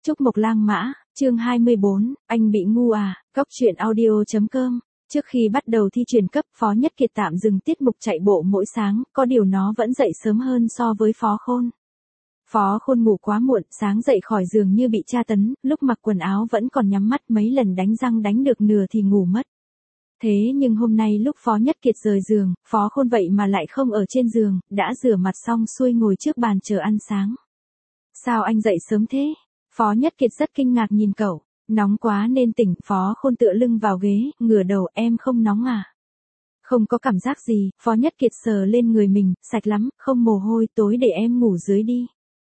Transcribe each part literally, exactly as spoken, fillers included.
Trúc Mộc Lang Mã, chương hai mươi bốn, anh bị ngu à, góc truyện audio.com. Trước khi bắt đầu thi chuyển cấp, Phó Nhất Kiệt tạm dừng tiết mục chạy bộ mỗi sáng, có điều nó vẫn dậy sớm hơn so với Phó Khôn. Phó Khôn ngủ quá muộn, sáng dậy khỏi giường như bị tra tấn, lúc mặc quần áo vẫn còn nhắm mắt, mấy lần đánh răng đánh được nửa thì ngủ mất. Thế nhưng hôm nay lúc Phó Nhất Kiệt rời giường, Phó Khôn vậy mà lại không ở trên giường, đã rửa mặt xong xuôi ngồi trước bàn chờ ăn sáng. Sao anh dậy sớm thế? Phó Nhất Kiệt rất kinh ngạc nhìn cậu. Nóng quá nên tỉnh. Phó Khôn tựa lưng vào ghế, ngửa đầu. Em không nóng à? Không có cảm giác gì. Phó Nhất Kiệt sờ lên người mình, sạch lắm, không mồ hôi, tối để em ngủ dưới đi.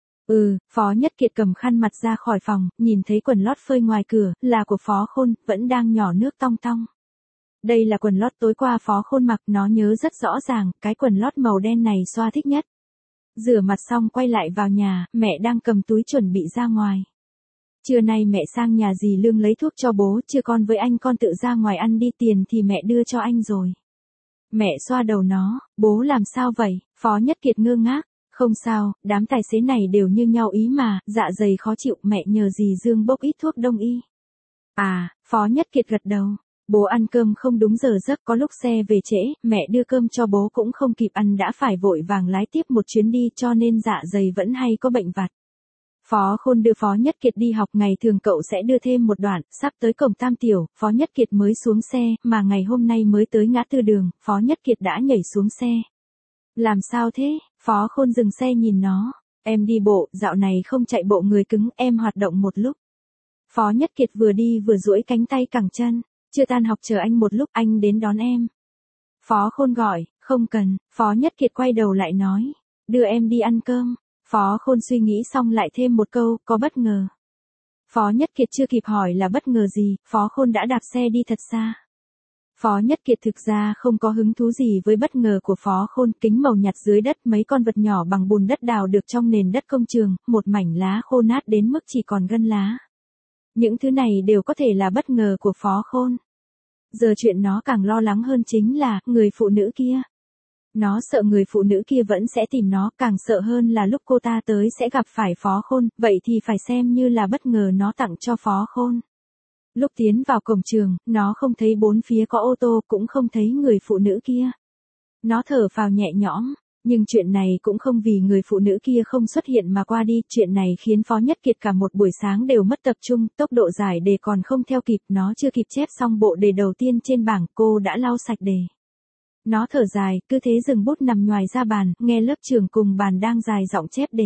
Ừ, Phó Nhất Kiệt cầm khăn mặt ra khỏi phòng, nhìn thấy quần lót phơi ngoài cửa, là của Phó Khôn, vẫn đang nhỏ nước tong tong. Đây là quần lót tối qua Phó Khôn mặc, nó nhớ rất rõ ràng, cái quần lót màu đen này xoa thích nhất. Rửa mặt xong quay lại vào nhà, mẹ đang cầm túi chuẩn bị ra ngoài. Trưa nay mẹ sang nhà dì Lương lấy thuốc cho bố, chưa con với anh con tự ra ngoài ăn đi, tiền thì mẹ đưa cho anh rồi. Mẹ xoa đầu nó, bố làm sao vậy? Phó Nhất Kiệt ngơ ngác. Không sao, đám tài xế này đều như nhau ý mà, dạ dày khó chịu, mẹ nhờ dì Dương bốc ít thuốc đông y. À, Phó Nhất Kiệt gật đầu. Bố ăn cơm không đúng giờ giấc, có lúc xe về trễ, mẹ đưa cơm cho bố cũng không kịp ăn đã phải vội vàng lái tiếp một chuyến đi, cho nên dạ dày vẫn hay có bệnh vặt. Phó Khôn đưa Phó Nhất Kiệt đi học, ngày thường cậu sẽ đưa thêm một đoạn, sắp tới cổng Tam Tiểu, Phó Nhất Kiệt mới xuống xe, mà ngày hôm nay mới tới ngã tư đường, Phó Nhất Kiệt đã nhảy xuống xe. Làm sao thế? Phó Khôn dừng xe nhìn nó. Em đi bộ, dạo này không chạy bộ người cứng, em hoạt động một lúc. Phó Nhất Kiệt vừa đi vừa duỗi cánh tay cẳng chân. Chưa tan học chờ anh một lúc, anh đến đón em. Phó Khôn gọi. Không cần. Phó Nhất Kiệt quay đầu lại nói. Đưa em đi ăn cơm. Phó Khôn suy nghĩ xong lại thêm một câu, có bất ngờ. Phó Nhất Kiệt chưa kịp hỏi là bất ngờ gì, Phó Khôn đã đạp xe đi thật xa. Phó Nhất Kiệt thực ra không có hứng thú gì với bất ngờ của Phó Khôn, kính màu nhạt dưới đất, mấy con vật nhỏ bằng bùn đất đào được trong nền đất công trường, một mảnh lá khô nát đến mức chỉ còn gân lá. Những thứ này đều có thể là bất ngờ của Phó Khôn. Giờ chuyện nó càng lo lắng hơn chính là, người phụ nữ kia. Nó sợ người phụ nữ kia vẫn sẽ tìm nó, càng sợ hơn là lúc cô ta tới sẽ gặp phải Phó Khôn, vậy thì phải xem như là bất ngờ nó tặng cho Phó Khôn. Lúc tiến vào cổng trường, nó không thấy bốn phía có ô tô, cũng không thấy người phụ nữ kia. Nó thở phào nhẹ nhõm, nhưng chuyện này cũng không vì người phụ nữ kia không xuất hiện mà qua đi, chuyện này khiến Phó Nhất Kiệt cả một buổi sáng đều mất tập trung, tốc độ giải đề còn không theo kịp, nó chưa kịp chép xong bộ đề đầu tiên trên bảng, cô đã lau sạch đề. Nó thở dài, cứ thế dừng bút nằm nhoài ra bàn, nghe lớp trưởng cùng bàn đang dài giọng chép đề.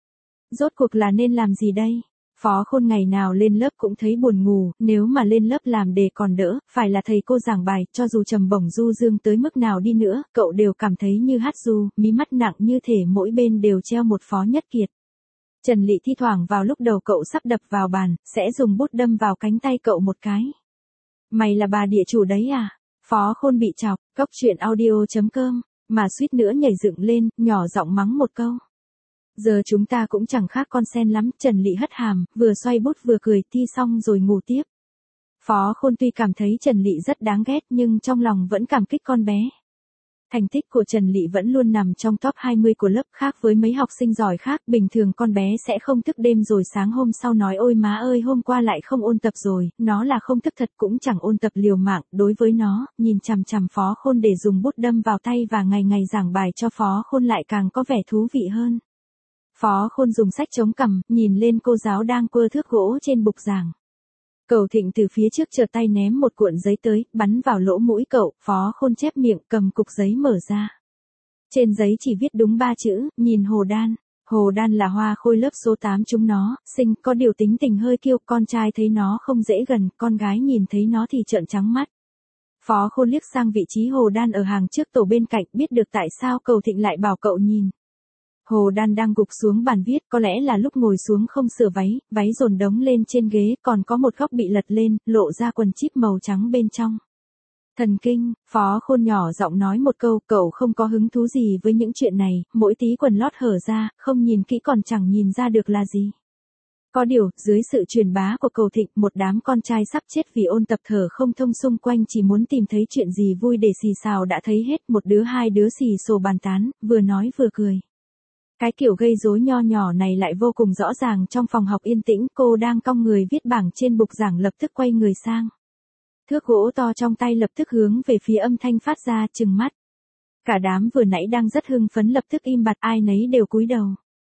Rốt cuộc là nên làm gì đây? Phó Khôn ngày nào lên lớp cũng thấy buồn ngủ, nếu mà lên lớp làm đề còn đỡ, phải là thầy cô giảng bài, cho dù trầm bổng du dương tới mức nào đi nữa, cậu đều cảm thấy như hát ru, mí mắt nặng như thể mỗi bên đều treo một Phó Nhất Kiệt. Trần Lị thi thoảng vào lúc đầu cậu sắp đập vào bàn, sẽ dùng bút đâm vào cánh tay cậu một cái. Mày là bà địa chủ đấy à? Phó Khôn bị chọc, góc truyện audio.com, mà suýt nữa nhảy dựng lên, nhỏ giọng mắng một câu. Giờ chúng ta cũng chẳng khác con sen lắm, Trần Lị hất hàm, vừa xoay bút vừa cười, thi xong rồi ngủ tiếp. Phó Khôn tuy cảm thấy Trần Lị rất đáng ghét nhưng trong lòng vẫn cảm kích con bé. Thành tích của Trần Lị vẫn luôn nằm trong top hai mươi của lớp, khác với mấy học sinh giỏi khác, bình thường con bé sẽ không thức đêm rồi sáng hôm sau nói ôi má ơi hôm qua lại không ôn tập rồi, nó là không thức thật cũng chẳng ôn tập liều mạng, đối với nó, nhìn chằm chằm Phó Khôn để dùng bút đâm vào tay và ngày ngày giảng bài cho Phó Khôn lại càng có vẻ thú vị hơn. Phó Khôn dùng sách chống cằm, nhìn lên cô giáo đang quơ thước gỗ trên bục giảng. Cầu Thịnh từ phía trước chợt tay ném một cuộn giấy tới, bắn vào lỗ mũi cậu, Phó Khôn chép miệng, cầm cục giấy mở ra. Trên giấy chỉ viết đúng ba chữ, nhìn Hồ Đan. Hồ Đan là hoa khôi lớp số tám chúng nó, xinh, có điều tính tình hơi kiêu, con trai thấy nó không dễ gần, con gái nhìn thấy nó thì trợn trắng mắt. Phó Khôn liếc sang vị trí Hồ Đan ở hàng trước tổ bên cạnh, biết được tại sao Cầu Thịnh lại bảo cậu nhìn. Hồ Đan đang gục xuống bàn viết, có lẽ là lúc ngồi xuống không sửa váy, váy dồn đống lên trên ghế, còn có một góc bị lật lên, lộ ra quần chíp màu trắng bên trong. Thần kinh, Phó Khôn nhỏ giọng nói một câu, cậu không có hứng thú gì với những chuyện này, mỗi tí quần lót hở ra, không nhìn kỹ còn chẳng nhìn ra được là gì. Có điều, dưới sự truyền bá của Cầu Thịnh, một đám con trai sắp chết vì ôn tập thở không thông xung quanh chỉ muốn tìm thấy chuyện gì vui để xì xào đã thấy hết, một đứa hai đứa xì xồ bàn tán, vừa nói vừa cười. Cái kiểu gây rối nho nhỏ này lại vô cùng rõ ràng trong phòng học yên tĩnh, cô đang cong người viết bảng trên bục giảng lập tức quay người sang. Thước gỗ to trong tay lập tức hướng về phía âm thanh phát ra, trừng mắt. Cả đám vừa nãy đang rất hưng phấn lập tức im bặt, ai nấy đều cúi đầu.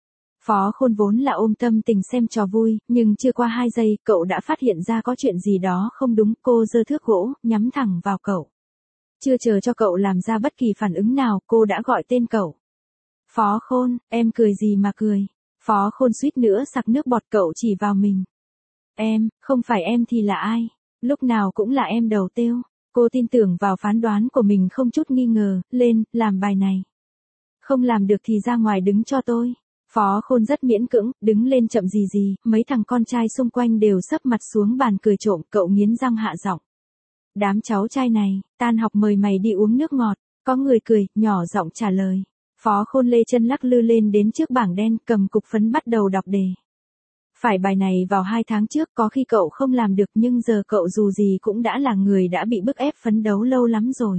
Phó Khôn vốn là ôm tâm tình xem trò vui, nhưng chưa qua hai giây, cậu đã phát hiện ra có chuyện gì đó không đúng, cô giơ thước gỗ, nhắm thẳng vào cậu. Chưa chờ cho cậu làm ra bất kỳ phản ứng nào, cô đã gọi tên cậu. Phó Khôn, em cười gì mà cười? Phó Khôn suýt nữa sặc nước bọt, cậu chỉ vào mình. Em, không phải em thì là ai? Lúc nào cũng là em đầu têu. Cô tin tưởng vào phán đoán của mình không chút nghi ngờ, lên, làm bài này. Không làm được thì ra ngoài đứng cho tôi. Phó Khôn rất miễn cưỡng, đứng lên chậm gì gì, mấy thằng con trai xung quanh đều sấp mặt xuống bàn cười trộm, cậu nghiến răng hạ giọng. Đám cháu trai này, tan học mời mày đi uống nước ngọt, có người cười, nhỏ giọng trả lời. Phó Khôn lê chân lắc lư lên đến trước bảng đen, cầm cục phấn bắt đầu đọc đề. Phải bài này vào hai tháng trước, có khi cậu không làm được nhưng giờ cậu dù gì cũng đã là người đã bị bức ép phấn đấu lâu lắm rồi.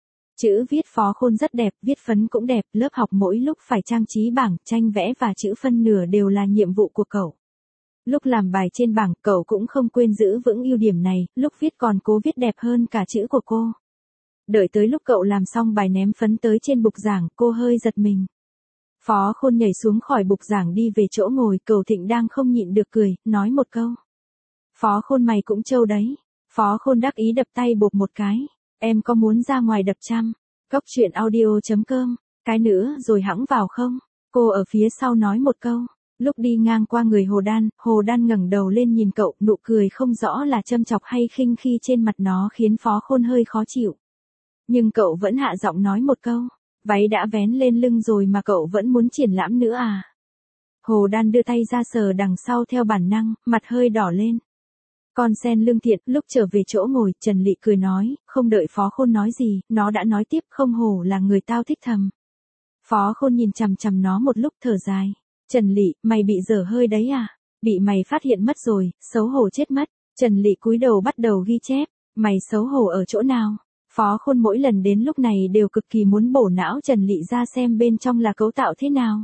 Chữ viết Phó Khôn rất đẹp, viết phấn cũng đẹp, lớp học mỗi lúc phải trang trí bảng, tranh vẽ và chữ phân nửa đều là nhiệm vụ của cậu. Lúc làm bài trên bảng, cậu cũng không quên giữ vững ưu điểm này, lúc viết còn cố viết đẹp hơn cả chữ của cô. Đợi tới lúc cậu làm xong bài ném phấn tới trên bục giảng, cô hơi giật mình. Phó Khôn nhảy xuống khỏi bục giảng đi về chỗ ngồi, Cẩu Thịnh đang không nhịn được cười, nói một câu. Phó Khôn mày cũng trâu đấy. Phó Khôn đắc ý đập tay bộp một cái. Em có muốn ra ngoài đập chăm? Cốc truyện audio chấm com. Cái nữa rồi hẵng vào không? Cô ở phía sau nói một câu. Lúc đi ngang qua người Hồ Đan, Hồ Đan ngẩng đầu lên nhìn cậu, nụ cười không rõ là châm chọc hay khinh khi trên mặt nó khiến Phó Khôn hơi khó chịu. Nhưng cậu vẫn hạ giọng nói một câu. Váy đã vén lên lưng rồi mà cậu vẫn muốn triển lãm nữa à? Hồ Đan đưa tay ra sờ đằng sau theo bản năng, mặt hơi đỏ lên. Con sen lương thiện, lúc trở về chỗ ngồi, Trần Lị cười nói, không đợi Phó Khôn nói gì, nó đã nói tiếp, không hổ là người tao thích thầm. Phó Khôn nhìn chằm chằm nó một lúc thở dài. Trần Lị, mày bị dở hơi đấy à? Bị mày phát hiện mất rồi, xấu hổ chết mất. Trần Lị cúi đầu bắt đầu ghi chép. Mày xấu hổ ở chỗ nào? Phó Khôn mỗi lần đến lúc này đều cực kỳ muốn bổ não Trần Lị ra xem bên trong là cấu tạo thế nào.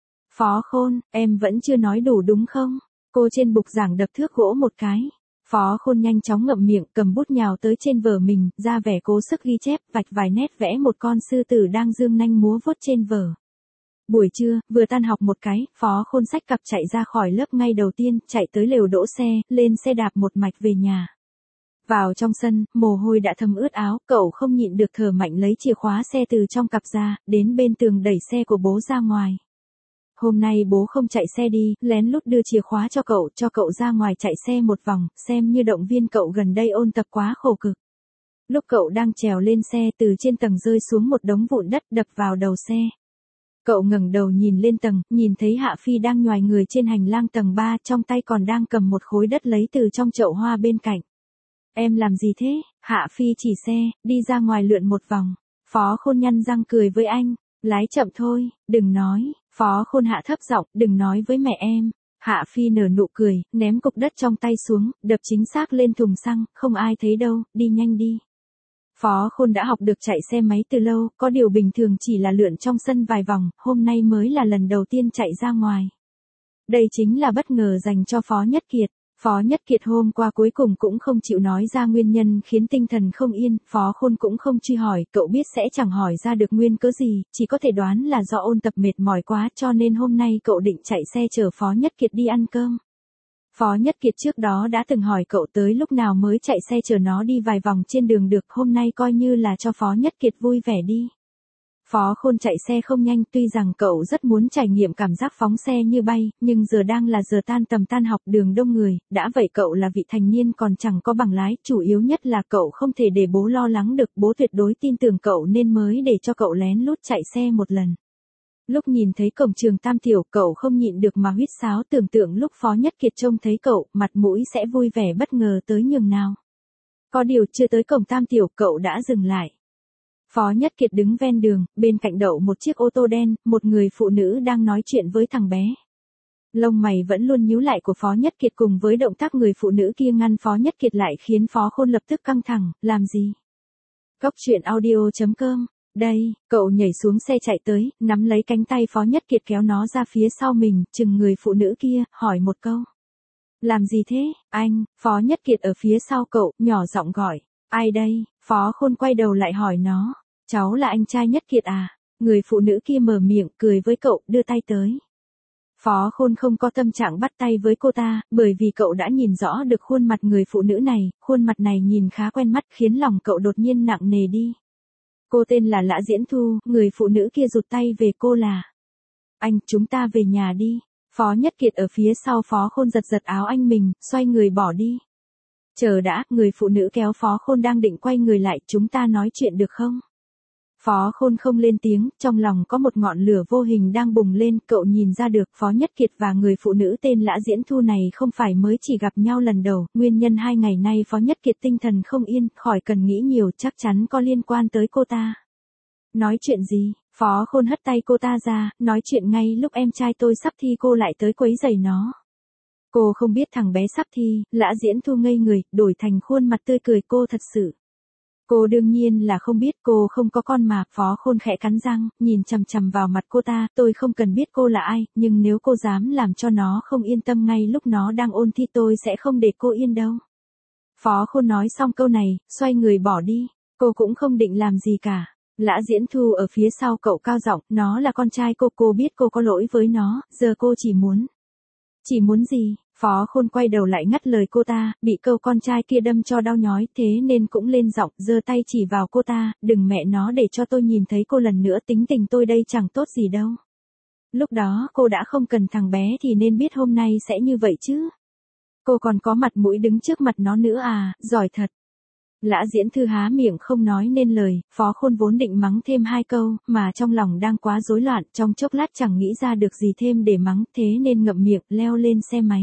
Phó Khôn, em vẫn chưa nói đủ đúng không? Cô trên bục giảng đập thước gỗ một cái. Phó Khôn nhanh chóng ngậm miệng, cầm bút nhào tới trên vở mình, ra vẻ cố sức ghi chép, vạch vài nét vẽ một con sư tử đang dương nanh múa vuốt trên vở. Buổi trưa, vừa tan học một cái, Phó Khôn xách cặp chạy ra khỏi lớp ngay đầu tiên, chạy tới lều đỗ xe, lên xe đạp một mạch về nhà. Vào trong sân, mồ hôi đã thấm ướt áo, cậu không nhịn được thở mạnh lấy chìa khóa xe từ trong cặp ra, đến bên tường đẩy xe của bố ra ngoài. Hôm nay bố không chạy xe đi, lén lút đưa chìa khóa cho cậu, cho cậu ra ngoài chạy xe một vòng, xem như động viên cậu gần đây ôn tập quá khổ cực. Lúc cậu đang trèo lên xe, từ trên tầng rơi xuống một đống vụn đất đập vào đầu xe. Cậu ngẩng đầu nhìn lên tầng, nhìn thấy Hạ Phi đang nhoài người trên hành lang tầng ba, trong tay còn đang cầm một khối đất lấy từ trong chậu hoa bên cạnh. Em làm gì thế? Hạ Phi chỉ xe, đi ra ngoài lượn một vòng. Phó Khôn nhăn răng cười với anh. Lái chậm thôi, đừng nói. Phó Khôn hạ thấp giọng, đừng nói với mẹ em. Hạ Phi nở nụ cười, ném cục đất trong tay xuống, đập chính xác lên thùng xăng, không ai thấy đâu, đi nhanh đi. Phó Khôn đã học được chạy xe máy từ lâu, có điều bình thường chỉ là lượn trong sân vài vòng, hôm nay mới là lần đầu tiên chạy ra ngoài. Đây chính là bất ngờ dành cho Phó Nhất Kiệt. Phó Nhất Kiệt hôm qua cuối cùng cũng không chịu nói ra nguyên nhân khiến tinh thần không yên, Phó Khôn cũng không truy hỏi, cậu biết sẽ chẳng hỏi ra được nguyên cớ gì, chỉ có thể đoán là do ôn tập mệt mỏi quá cho nên hôm nay cậu định chạy xe chở Phó Nhất Kiệt đi ăn cơm. Phó Nhất Kiệt trước đó đã từng hỏi cậu tới lúc nào mới chạy xe chở nó đi vài vòng trên đường được, hôm nay coi như là cho Phó Nhất Kiệt vui vẻ đi. Phó Khôn chạy xe không nhanh, tuy rằng cậu rất muốn trải nghiệm cảm giác phóng xe như bay, nhưng giờ đang là giờ tan tầm tan học, đường đông người, đã vậy cậu là vị thành niên còn chẳng có bằng lái, chủ yếu nhất là cậu không thể để bố lo lắng được, bố tuyệt đối tin tưởng cậu nên mới để cho cậu lén lút chạy xe một lần. Lúc nhìn thấy cổng trường Tam Tiểu, cậu không nhịn được mà huýt sáo, tưởng tượng lúc Phó Nhất Kiệt trông thấy cậu, mặt mũi sẽ vui vẻ bất ngờ tới nhường nào. Có điều chưa tới cổng Tam Tiểu, cậu đã dừng lại. Phó Nhất Kiệt đứng ven đường, bên cạnh đậu một chiếc ô tô đen, một người phụ nữ đang nói chuyện với thằng bé. Lông mày vẫn luôn nhíu lại của Phó Nhất Kiệt cùng với động tác người phụ nữ kia ngăn Phó Nhất Kiệt lại khiến Phó Khôn lập tức căng thẳng, làm gì? Cốc truyện audio chấm com Đây, cậu nhảy xuống xe chạy tới, nắm lấy cánh tay Phó Nhất Kiệt kéo nó ra phía sau mình, chừng người phụ nữ kia, hỏi một câu. Làm gì thế, anh? Phó Nhất Kiệt ở phía sau cậu, nhỏ giọng gọi. Ai đây? Phó Khôn quay đầu lại hỏi nó. Cháu là anh trai Nhất Kiệt à? Người phụ nữ kia mở miệng, cười với cậu, đưa tay tới. Phó Khôn không có tâm trạng bắt tay với cô ta, bởi vì cậu đã nhìn rõ được khuôn mặt người phụ nữ này, khuôn mặt này nhìn khá quen mắt khiến lòng cậu đột nhiên nặng nề đi. Cô tên là Lã Diễn Thu, người phụ nữ kia rụt tay về cô là. Anh, chúng ta về nhà đi. Phó Nhất Kiệt ở phía sau Phó Khôn giật giật áo anh mình, xoay người bỏ đi. Chờ đã, người phụ nữ kéo Phó Khôn đang định quay người lại, chúng ta nói chuyện được không? Phó Khôn không lên tiếng, trong lòng có một ngọn lửa vô hình đang bùng lên, cậu nhìn ra được Phó Nhất Kiệt và người phụ nữ tên Lã Diễn Thu này không phải mới chỉ gặp nhau lần đầu, nguyên nhân hai ngày nay Phó Nhất Kiệt tinh thần không yên, khỏi cần nghĩ nhiều, chắc chắn có liên quan tới cô ta. Nói chuyện gì? Phó Khôn hất tay cô ta ra, nói chuyện ngay lúc em trai tôi sắp thi cô lại tới quấy rầy nó. Cô không biết thằng bé sắp thi, Lã Diễn Thu ngây người, đổi thành khuôn mặt tươi cười cô thật sự. Cô đương nhiên là không biết, cô không có con mà. Phó Khôn khẽ cắn răng, nhìn chằm chằm vào mặt cô ta, tôi không cần biết cô là ai, nhưng nếu cô dám làm cho nó không yên tâm ngay lúc nó đang ôn thi tôi sẽ không để cô yên đâu. Phó Khôn nói xong câu này, xoay người bỏ đi, cô cũng không định làm gì cả. Lã Diễn Thu ở phía sau cậu cao giọng, nó là con trai cô, cô biết cô có lỗi với nó, giờ cô chỉ muốn. Chỉ muốn gì? Phó Khôn quay đầu lại ngắt lời cô ta, bị câu con trai kia đâm cho đau nhói, thế nên cũng lên giọng, giơ tay chỉ vào cô ta, đừng mẹ nó để cho tôi nhìn thấy cô lần nữa, tính tình tôi đây chẳng tốt gì đâu. Lúc đó cô đã không cần thằng bé thì nên biết hôm nay sẽ như vậy chứ. Cô còn có mặt mũi đứng trước mặt nó nữa à, giỏi thật. Lã Diễn Thư há miệng không nói nên lời, Phó Khôn vốn định mắng thêm hai câu, mà trong lòng đang quá rối loạn, trong chốc lát chẳng nghĩ ra được gì thêm để mắng, thế nên ngậm miệng, leo lên xe máy.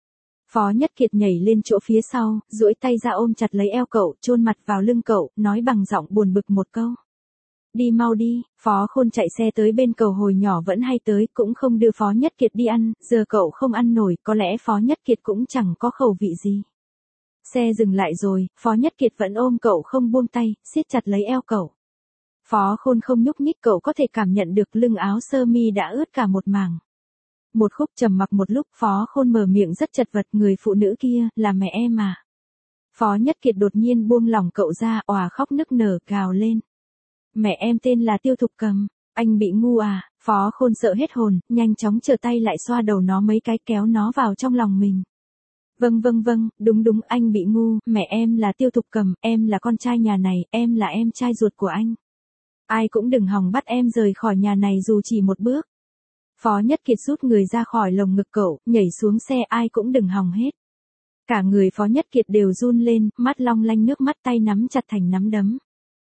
Phó Nhất Kiệt nhảy lên chỗ phía sau, duỗi tay ra ôm chặt lấy eo cậu, chôn mặt vào lưng cậu, nói bằng giọng buồn bực một câu. Đi mau đi. Phó Khôn chạy xe tới bên cầu hồi nhỏ vẫn hay tới, cũng không đưa Phó Nhất Kiệt đi ăn, giờ cậu không ăn nổi, có lẽ Phó Nhất Kiệt cũng chẳng có khẩu vị gì. Xe dừng lại rồi, Phó Nhất Kiệt vẫn ôm cậu không buông tay, siết chặt lấy eo cậu. Phó Khôn không nhúc nhích, cậu có thể cảm nhận được lưng áo sơ mi đã ướt cả một mảng. Một khúc trầm mặc một lúc, Phó Khôn mở miệng rất chật vật, người phụ nữ kia, là mẹ em à? Phó Nhất Kiệt đột nhiên buông lỏng cậu ra, òa khóc nức nở, gào lên. Mẹ em tên là Tiêu Thục Cầm. Anh bị ngu à? Phó Khôn sợ hết hồn, nhanh chóng trở tay lại xoa đầu nó mấy cái, kéo nó vào trong lòng mình. Vâng vâng vâng, đúng đúng, anh bị ngu, mẹ em là Tiêu Thục Cầm, em là con trai nhà này, em là em trai ruột của anh. Ai cũng đừng hòng bắt em rời khỏi nhà này dù chỉ một bước. Phó Nhất Kiệt rút người ra khỏi lồng ngực cậu, nhảy xuống xe, ai cũng đừng hòng hết. Cả người Phó Nhất Kiệt đều run lên, mắt long lanh nước mắt, tay nắm chặt thành nắm đấm.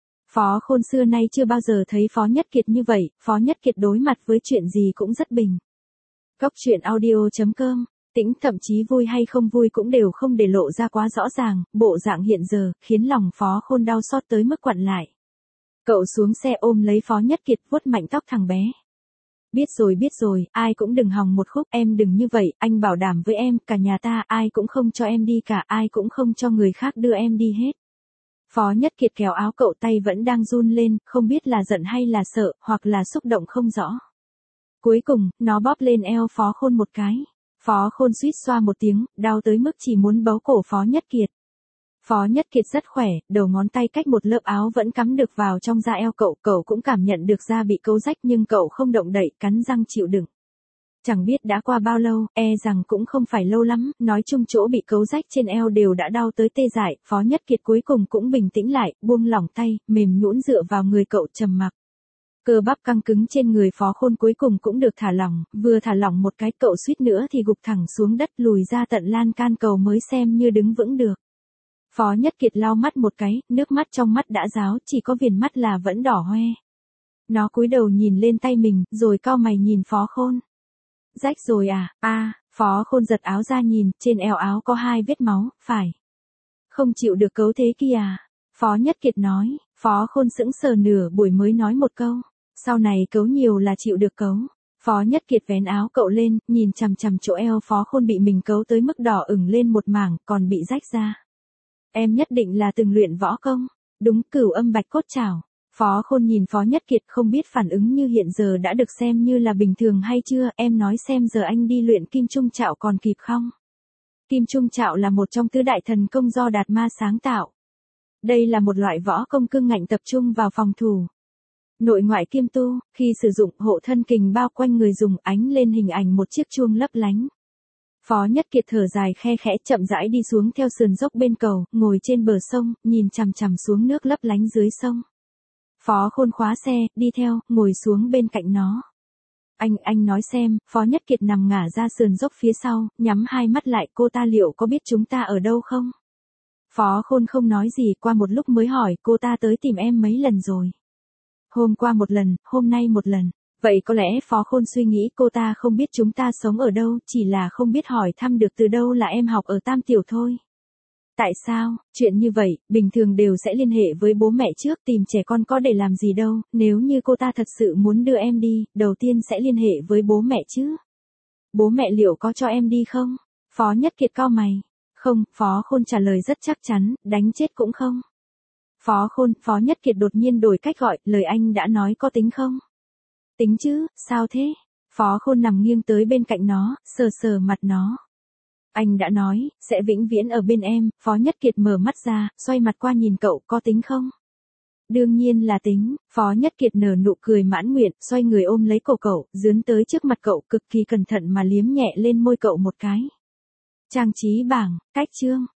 Phó Khôn xưa nay chưa bao giờ thấy Phó Nhất Kiệt như vậy, Phó Nhất Kiệt đối mặt với chuyện gì cũng rất bình. Cốc truyện audio chấm com, tĩnh thậm chí vui hay không vui cũng đều không để lộ ra quá rõ ràng, bộ dạng hiện giờ, khiến lòng Phó Khôn đau xót tới mức quặn lại. Cậu xuống xe ôm lấy Phó Nhất Kiệt, vuốt mạnh tóc thằng bé. Biết rồi biết rồi, ai cũng đừng hòng một khúc, em đừng như vậy, anh bảo đảm với em, cả nhà ta, ai cũng không cho em đi cả, ai cũng không cho người khác đưa em đi hết. Phó Nhất Kiệt kéo áo cậu, tay vẫn đang run lên, không biết là giận hay là sợ, hoặc là xúc động không rõ. Cuối cùng, nó bóp lên eo Phó Khôn một cái. Phó Khôn suýt xoa một tiếng, đau tới mức chỉ muốn bấu cổ Phó Nhất Kiệt. Phó Nhất Kiệt rất khỏe, đầu ngón tay cách một lớp áo vẫn cắm được vào trong da eo cậu, cậu cũng cảm nhận được da bị cấu rách nhưng cậu không động đậy, cắn răng chịu đựng. Chẳng biết đã qua bao lâu, e rằng cũng không phải lâu lắm, nói chung chỗ bị cấu rách trên eo đều đã đau tới tê dại, Phó Nhất Kiệt cuối cùng cũng bình tĩnh lại, buông lỏng tay, mềm nhũn dựa vào người cậu trầm mặc. Cơ bắp căng cứng trên người Phó Khôn cuối cùng cũng được thả lỏng, vừa thả lỏng một cái cậu suýt nữa thì gục thẳng xuống đất, lùi ra tận lan can cầu mới xem như đứng vững được. Phó Nhất Kiệt lau mắt một cái, nước mắt trong mắt đã ráo, chỉ có viền mắt là vẫn đỏ hoe. Nó cúi đầu nhìn lên tay mình, rồi cau mày nhìn Phó Khôn. Rách rồi à? A, à, Phó Khôn giật áo ra nhìn, trên eo áo có hai vết máu, phải. Không chịu được cấu thế kia à? Phó Nhất Kiệt nói. Phó Khôn sững sờ nửa buổi mới nói một câu. Sau này cấu nhiều là chịu được cấu. Phó Nhất Kiệt vén áo cậu lên, nhìn chằm chằm chỗ eo Phó Khôn bị mình cấu tới mức đỏ ửng lên một mảng, còn bị rách ra. Em nhất định là từng luyện võ công. Đúng, Cửu Âm Bạch Cốt Trảo. Phó Khôn nhìn Phó Nhất Kiệt không biết phản ứng như hiện giờ đã được xem như là bình thường hay chưa, em nói xem giờ anh đi luyện kim trung trạo còn kịp không? Kim trung trạo là một trong tứ đại thần công do Đạt Ma sáng tạo. Đây là một loại võ công cương ngạnh tập trung vào phòng thủ. Nội ngoại kiêm tu, khi sử dụng hộ thân kình bao quanh người dùng ánh lên hình ảnh một chiếc chuông lấp lánh. Phó Nhất Kiệt thở dài khe khẽ chậm rãi đi xuống theo sườn dốc bên cầu, ngồi trên bờ sông, nhìn chằm chằm xuống nước lấp lánh dưới sông. Phó Khôn khóa xe, đi theo, ngồi xuống bên cạnh nó. Anh, anh nói xem, Phó Nhất Kiệt nằm ngả ra sườn dốc phía sau, nhắm hai mắt lại, cô ta liệu có biết chúng ta ở đâu không? Phó Khôn không nói gì, qua một lúc mới hỏi, cô ta tới tìm em mấy lần rồi? Hôm qua một lần, hôm nay một lần. Vậy có lẽ Phó Khôn suy nghĩ cô ta không biết chúng ta sống ở đâu, chỉ là không biết hỏi thăm được từ đâu là em học ở Tam Tiểu thôi. Tại sao, chuyện như vậy, bình thường đều sẽ liên hệ với bố mẹ trước, tìm trẻ con có để làm gì đâu, nếu như cô ta thật sự muốn đưa em đi, đầu tiên sẽ liên hệ với bố mẹ chứ. Bố mẹ liệu có cho em đi không? Phó Nhất Kiệt cau mày. Không, Phó Khôn trả lời rất chắc chắn, đánh chết cũng không. Phó Khôn, Phó Nhất Kiệt đột nhiên đổi cách gọi, lời anh đã nói có tính không? Tính chứ, sao thế? Phó Khôn nằm nghiêng tới bên cạnh nó, sờ sờ mặt nó. Anh đã nói, sẽ vĩnh viễn ở bên em, Phó Nhất Kiệt mở mắt ra, xoay mặt qua nhìn cậu, có tính không? Đương nhiên là tính, Phó Nhất Kiệt nở nụ cười mãn nguyện, xoay người ôm lấy cổ cậu, dướn tới trước mặt cậu, cực kỳ cẩn thận mà liếm nhẹ lên môi cậu một cái. Trang trí bảng, cách chương.